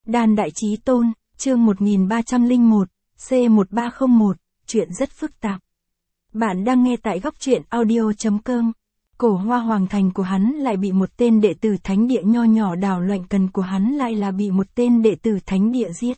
Đan Đại Chí Tôn, chương 1301, C1301, chuyện rất phức tạp. Bạn đang nghe tại góc truyện audio.com. Cổ Hoa Hoàng thành của hắn lại bị một tên đệ tử thánh địa nho nhỏ, đảo loạn cần của hắn lại là bị một tên đệ tử thánh địa giết.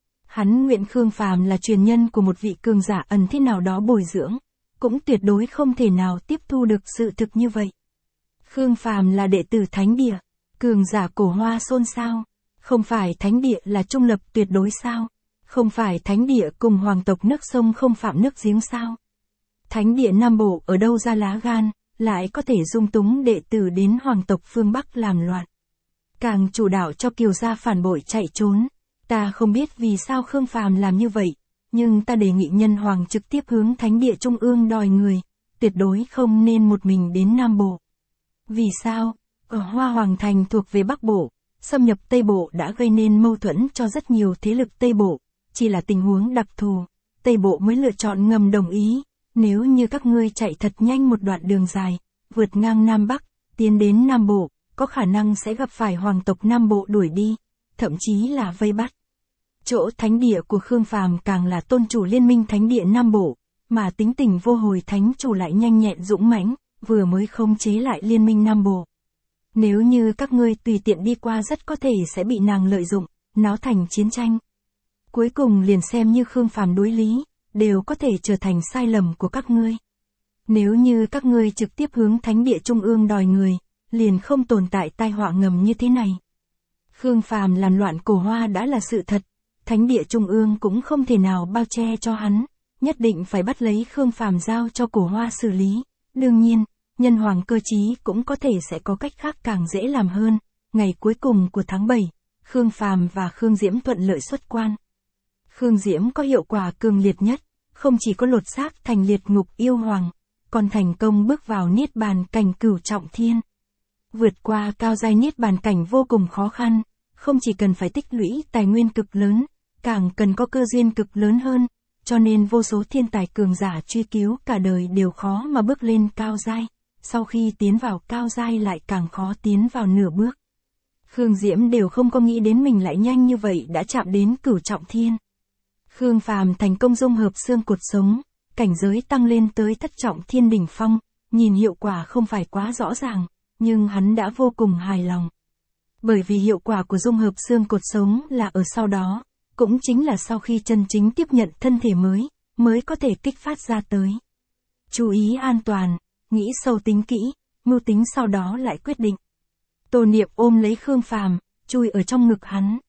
Hắn nguyện Khương Phàm là truyền nhân của một vị cường giả ẩn thế nào đó bồi dưỡng, cũng tuyệt đối không thể nào tiếp thu được sự thực như vậy. Khương Phàm là đệ tử thánh địa, cường giả Cổ Hoa xôn xao. Không phải thánh địa là trung lập tuyệt đối sao? Không phải thánh địa cùng hoàng tộc nước sông không phạm nước giếng sao? Thánh địa Nam Bộ ở đâu ra lá gan, lại có thể dung túng đệ tử đến hoàng tộc phương Bắc làm loạn. Càng chủ đạo cho Kiều gia phản bội chạy trốn. Ta không biết vì sao Khương Phàm làm như vậy, nhưng ta đề nghị nhân hoàng trực tiếp hướng thánh địa trung ương đòi người, tuyệt đối không nên một mình đến Nam Bộ. Vì sao? Ở Hoa Hoàng thành thuộc về Bắc Bộ, xâm nhập Tây Bộ đã gây nên mâu thuẫn cho rất nhiều thế lực Tây Bộ, chỉ là tình huống đặc thù, Tây Bộ mới lựa chọn ngầm đồng ý, nếu như các ngươi chạy thật nhanh một đoạn đường dài, vượt ngang Nam Bắc, tiến đến Nam Bộ, có khả năng sẽ gặp phải hoàng tộc Nam Bộ đuổi đi, thậm chí là vây bắt. Chỗ thánh địa của Khương Phàm càng là tôn chủ liên minh thánh địa Nam Bộ, mà tính tình vô hồi thánh chủ lại nhanh nhẹn dũng mãnh, vừa mới khống chế lại liên minh Nam Bộ. Nếu như các ngươi tùy tiện đi qua rất có thể sẽ bị nàng lợi dụng, náo thành chiến tranh. Cuối cùng liền xem như Khương Phàm đối lý, đều có thể trở thành sai lầm của các ngươi. Nếu như các ngươi trực tiếp hướng thánh địa trung ương đòi người, liền không tồn tại tai họa ngầm như thế này. Khương Phàm làm loạn Cổ Hoa đã là sự thật, thánh địa trung ương cũng không thể nào bao che cho hắn, nhất định phải bắt lấy Khương Phàm giao cho Cổ Hoa xử lý. Đương nhiên, nhân hoàng cơ chí cũng có thể sẽ có cách khác càng dễ làm hơn. Ngày cuối cùng của tháng 7, Khương Phàm và Khương Diễm thuận lợi xuất quan. Khương Diễm có hiệu quả cường liệt nhất, không chỉ có lột xác thành liệt ngục yêu hoàng, còn thành công bước vào niết bàn cảnh cửu trọng thiên. Vượt qua cao giai niết bàn cảnh vô cùng khó khăn, không chỉ cần phải tích lũy tài nguyên cực lớn, càng cần có cơ duyên cực lớn hơn, cho nên vô số thiên tài cường giả truy cứu cả đời đều khó mà bước lên cao giai. Sau khi tiến vào cao giai lại càng khó tiến vào nửa bước. Khương Diễm đều không có nghĩ đến mình lại nhanh như vậy đã chạm đến cửu trọng thiên. Khương Phàm thành công dung hợp xương cột sống, cảnh giới tăng lên tới thất trọng thiên đỉnh phong, nhìn hiệu quả không phải quá rõ ràng, nhưng hắn đã vô cùng hài lòng. Bởi vì hiệu quả của dung hợp xương cột sống là ở sau đó, cũng chính là sau khi chân chính tiếp nhận thân thể mới có thể kích phát ra tới. Chú ý an toàn. Nghĩ sâu tính kỹ, mưu tính sau đó lại quyết định. Tô Niệm ôm lấy Khương Phàm, chui ở trong ngực hắn.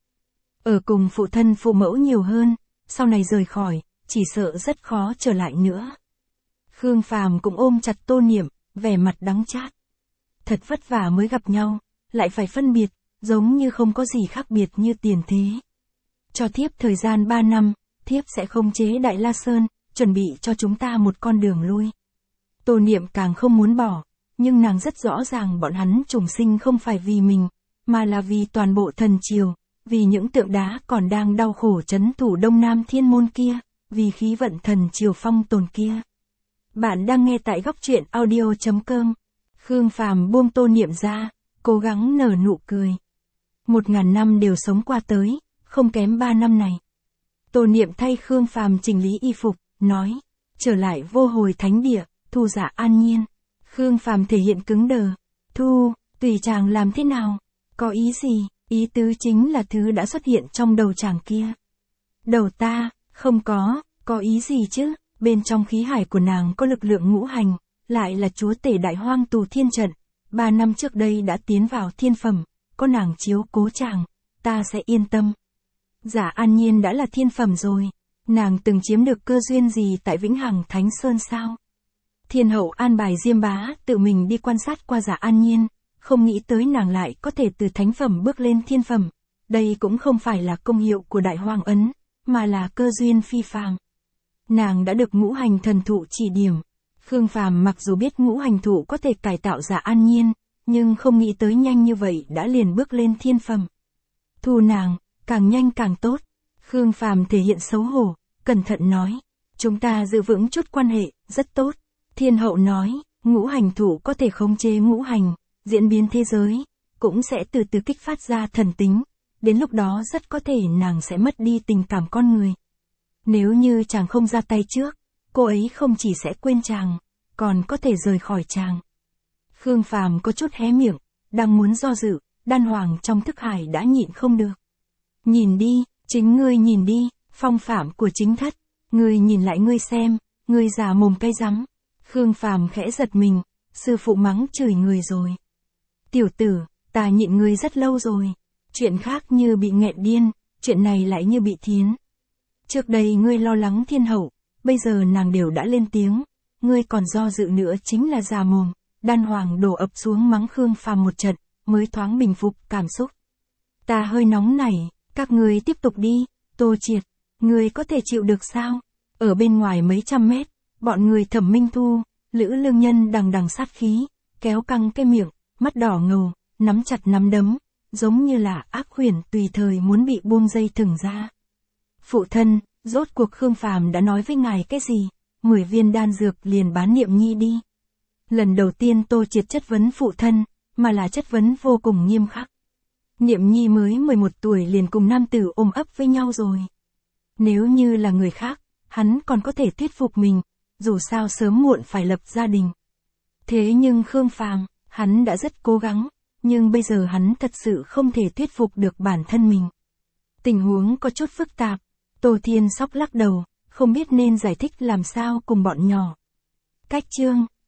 Ở cùng phụ thân phụ mẫu nhiều hơn, sau này rời khỏi, chỉ sợ rất khó trở lại nữa. Khương Phàm cũng ôm chặt Tô Niệm, vẻ mặt đắng chát. Thật vất vả mới gặp nhau, lại phải phân biệt, giống như không có gì khác biệt như tiền thế. Cho thiếp thời gian 3 năm, thiếp sẽ khống chế Đại La Sơn, chuẩn bị cho chúng ta một con đường lui. Tô Niệm càng không muốn bỏ, nhưng nàng rất rõ ràng bọn hắn trùng sinh không phải vì mình, mà là vì toàn bộ thần triều, vì những tượng đá còn đang đau khổ trấn thủ Đông Nam Thiên Môn kia, vì khí vận thần triều phong tồn kia. Bạn đang nghe tại góc truyện audio.com. Khương Phàm buông Tô Niệm ra, cố gắng nở nụ cười. 1000 năm đều sống qua tới, không kém 3 năm này. Tô Niệm thay Khương Phàm chỉnh lý y phục, nói, trở lại vô hồi thánh địa. Thu Dạ An Nhiên. Khương Phàm thể hiện cứng đờ. Thu, tùy chàng làm thế nào? Có ý gì? Ý tứ chính là thứ đã xuất hiện trong đầu chàng kia. Đầu ta, không có ý gì chứ? Bên trong khí hải của nàng có lực lượng ngũ hành, lại là chúa tể đại hoang tù thiên trận. 3 năm trước đây đã tiến vào thiên phẩm, có nàng chiếu cố chàng, ta sẽ yên tâm. Dạ An Nhiên đã là thiên phẩm rồi, nàng từng chiếm được cơ duyên gì tại Vĩnh Hằng Thánh Sơn sao? Thiên hậu an bài Diêm Bá tự mình đi quan sát qua Dạ An Nhiên, không nghĩ tới nàng lại có thể từ thánh phẩm bước lên thiên phẩm. Đây cũng không phải là công hiệu của Đại Hoang Ấn, mà là cơ duyên phi phàm. Nàng đã được ngũ hành thần thụ chỉ điểm. Khương Phàm mặc dù biết ngũ hành thụ có thể cải tạo Dạ An Nhiên, nhưng không nghĩ tới nhanh như vậy đã liền bước lên thiên phẩm. Thu nàng, càng nhanh càng tốt. Khương Phàm thể hiện xấu hổ, cẩn thận nói, chúng ta giữ vững chút quan hệ, rất tốt. Thiên hậu nói, ngũ hành thụ có thể khống chế ngũ hành, diễn biến thế giới, cũng sẽ từ từ kích phát ra thần tính, đến lúc đó rất có thể nàng sẽ mất đi tình cảm con người. Nếu như chàng không ra tay trước, cô ấy không chỉ sẽ quên chàng, còn có thể rời khỏi chàng. Khương Phàm có chút hé miệng, đang muốn do dự, Đan Hoàng trong thức hải đã nhịn không được. Nhìn đi, chính ngươi nhìn đi, phong phạm của chính thất, ngươi nhìn lại ngươi xem, ngươi già mồm cay rắm. Khương Phàm khẽ giật mình, sư phụ mắng chửi người rồi. Tiểu tử, ta nhịn ngươi rất lâu rồi. Chuyện khác như bị nghẹn điên, chuyện này lại như bị thiến. Trước đây ngươi lo lắng thiên hậu, bây giờ nàng đều đã lên tiếng, ngươi còn do dự nữa chính là già mồm. Đan Hoàng đổ ập xuống mắng Khương Phàm một trận, mới thoáng bình phục cảm xúc. Ta hơi nóng nảy, các ngươi tiếp tục đi, Tô Triệt, ngươi có thể chịu được sao? Ở bên ngoài mấy trăm mét, bọn người Thẩm Minh Thu, Lữ Lương Nhân đằng đằng sát khí, kéo căng cái miệng, mắt đỏ ngầu, nắm chặt nắm đấm, giống như là ác huyền tùy thời muốn bị buông dây thừng ra. Phụ thân, rốt cuộc Khương Phàm đã nói với ngài cái gì? 10 viên đan dược liền bán Niệm Nhi đi. Lần đầu tiên Tô Triệt chất vấn phụ thân, mà là chất vấn vô cùng nghiêm khắc. Niệm Nhi mới 11 tuổi liền cùng nam tử ôm ấp với nhau rồi. Nếu như là người khác, hắn còn có thể thuyết phục mình, dù sao sớm muộn phải lập gia đình. Thế nhưng Khương Phàm, hắn đã rất cố gắng, nhưng bây giờ hắn thật sự không thể thuyết phục được bản thân mình. Tình huống có chút phức tạp, Tô Thiên Sóc lắc đầu, không biết nên giải thích làm sao cùng bọn nhỏ. Cách chương